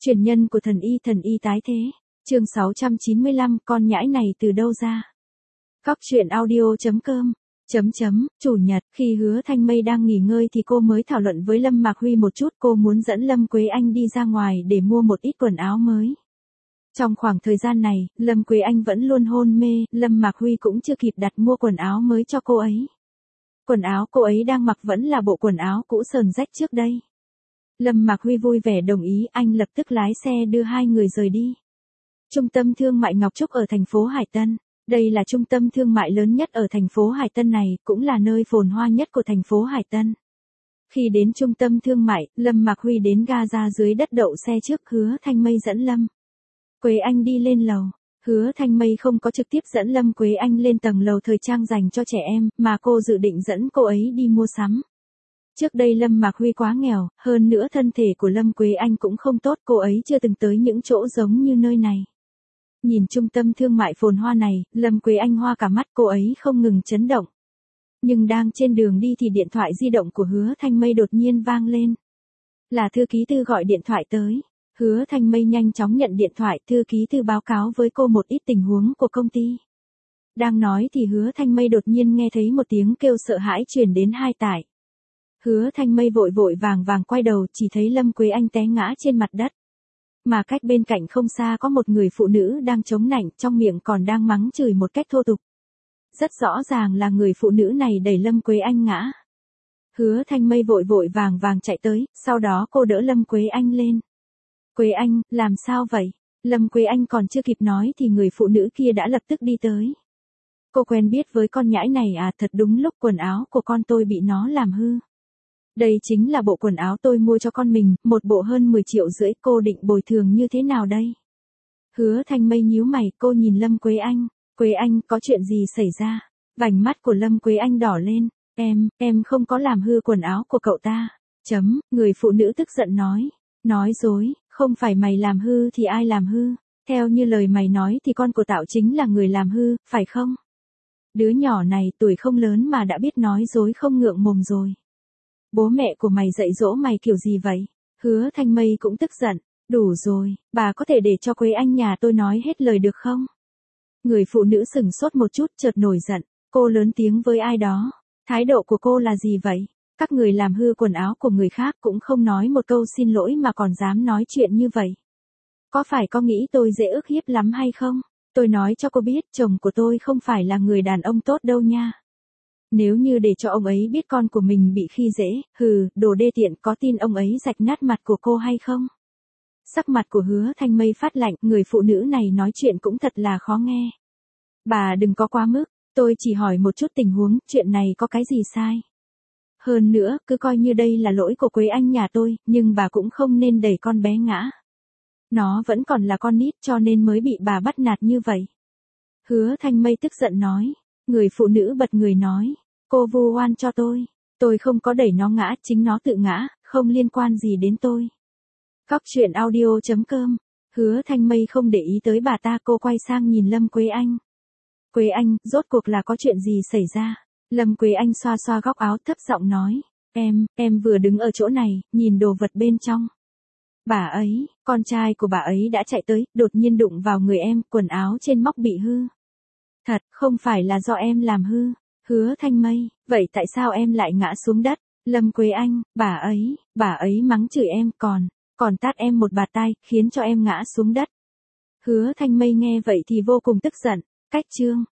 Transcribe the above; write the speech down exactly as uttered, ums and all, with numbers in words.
Truyền nhân của thần y thần y tái thế. Chương sáu trăm chín mươi lăm, con nhãi này từ đâu ra? Góc truyện audio chấm com. Chấm chấm, chủ nhật, khi Hứa Thanh Mây đang nghỉ ngơi thì cô mới thảo luận với Lâm Mạc Huy một chút, cô muốn dẫn Lâm Quế Anh đi ra ngoài để mua một ít quần áo mới. Trong khoảng thời gian này, Lâm Quế Anh vẫn luôn hôn mê, Lâm Mạc Huy cũng chưa kịp đặt mua quần áo mới cho cô ấy. Quần áo cô ấy đang mặc vẫn là bộ quần áo cũ sờn rách trước đây. Lâm Mạc Huy vui vẻ đồng ý, anh lập tức lái xe đưa hai người rời đi. Trung tâm thương mại Ngọc Trúc ở thành phố Hải Tân. Đây là trung tâm thương mại lớn nhất ở thành phố Hải Tân này, cũng là nơi phồn hoa nhất của thành phố Hải Tân. Khi đến trung tâm thương mại, Lâm Mạc Huy đến ga ra dưới đất đậu xe trước, Hứa Thanh Mây dẫn Lâm Quế Anh đi lên lầu. Hứa Thanh Mây không có trực tiếp dẫn Lâm Quế Anh lên tầng lầu thời trang dành cho trẻ em, mà cô dự định dẫn cô ấy đi mua sắm. Trước đây Lâm Mạc Huy quá nghèo, hơn nữa thân thể của Lâm Quế Anh cũng không tốt, cô ấy chưa từng tới những chỗ giống như nơi này. Nhìn trung tâm thương mại phồn hoa này, Lâm Quế Anh hoa cả mắt, cô ấy không ngừng chấn động. Nhưng đang trên đường đi thì điện thoại di động của Hứa Thanh Mây đột nhiên vang lên. Là thư ký Tư gọi điện thoại tới. Hứa Thanh Mây nhanh chóng nhận điện thoại, thư ký Tư báo cáo với cô một ít tình huống của công ty. Đang nói thì Hứa Thanh Mây đột nhiên nghe thấy một tiếng kêu sợ hãi truyền đến hai tai. Hứa Thanh Mây vội vội vàng vàng quay đầu, chỉ thấy Lâm Quế Anh té ngã trên mặt đất. Mà cách bên cạnh không xa có một người phụ nữ đang chống nạnh, trong miệng còn đang mắng chửi một cách thô tục. Rất rõ ràng là người phụ nữ này đẩy Lâm Quế Anh ngã. Hứa Thanh Mây vội vội vàng vàng chạy tới, sau đó cô đỡ Lâm Quế Anh lên. Quế Anh, làm sao vậy? Lâm Quế Anh còn chưa kịp nói thì người phụ nữ kia đã lập tức đi tới. Cô quen biết với con nhãi này à, thật đúng lúc quần áo của con tôi bị nó làm hư. Đây chính là bộ quần áo tôi mua cho con mình, một bộ hơn mười triệu rưỡi, cô định bồi thường như thế nào đây? Hứa Thanh Mây nhíu mày, cô nhìn Lâm Quế Anh. Quế Anh, có chuyện gì xảy ra? Vành mắt của Lâm Quế Anh đỏ lên. Em, em không có làm hư quần áo của cậu ta. Chấm, người phụ nữ tức giận nói. Nói dối, không phải mày làm hư thì ai làm hư? Theo như lời mày nói thì con của Tạo chính là người làm hư, phải không? Đứa nhỏ này tuổi không lớn mà đã biết nói dối không ngượng mồm rồi. Bố mẹ của mày dạy dỗ mày kiểu gì vậy? Hứa Thanh Mây cũng tức giận. Đủ rồi, bà có thể để cho Quế Anh nhà tôi nói hết lời được không? Người phụ nữ sửng sốt một chút chợt nổi giận. Cô lớn tiếng với ai đó. Thái độ của cô là gì vậy? Các người làm hư quần áo của người khác cũng không nói một câu xin lỗi mà còn dám nói chuyện như vậy. Có phải có nghĩ tôi dễ ức hiếp lắm hay không? Tôi nói cho cô biết chồng của tôi không phải là người đàn ông tốt đâu nha. Nếu như để cho ông ấy biết con của mình bị khi dễ, hừ, đồ đê tiện, có tin ông ấy rạch nát mặt của cô hay không? Sắc mặt của Hứa Thanh Mây phát lạnh, người phụ nữ này nói chuyện cũng thật là khó nghe. Bà đừng có quá mức, tôi chỉ hỏi một chút tình huống, chuyện này có cái gì sai? Hơn nữa, cứ coi như đây là lỗi của Quế Anh nhà tôi, nhưng bà cũng không nên đẩy con bé ngã. Nó vẫn còn là con nít cho nên mới bị bà bắt nạt như vậy. Hứa Thanh Mây tức giận nói. Người phụ nữ bật người nói. Cô vu oan cho tôi. Tôi không có đẩy nó ngã, chính nó tự ngã, không liên quan gì đến tôi. Góc truyện audio chấm com. Hứa Thanh Mây không để ý tới bà ta, cô quay sang nhìn Lâm Quế Anh. Quế Anh, rốt cuộc là có chuyện gì xảy ra? Lâm Quế Anh xoa xoa góc áo thấp giọng nói. Em, em vừa đứng ở chỗ này, nhìn đồ vật bên trong. Bà ấy, con trai của bà ấy đã chạy tới, đột nhiên đụng vào người em, quần áo trên móc bị hư. Thật, không phải là do em làm hư. Hứa Thanh Mây, vậy tại sao em lại ngã xuống đất? Lâm Quế Anh, bà ấy, bà ấy mắng chửi em còn, còn tát em một bạt tai, khiến cho em ngã xuống đất. Hứa Thanh Mây nghe vậy thì vô cùng tức giận. Cách chương.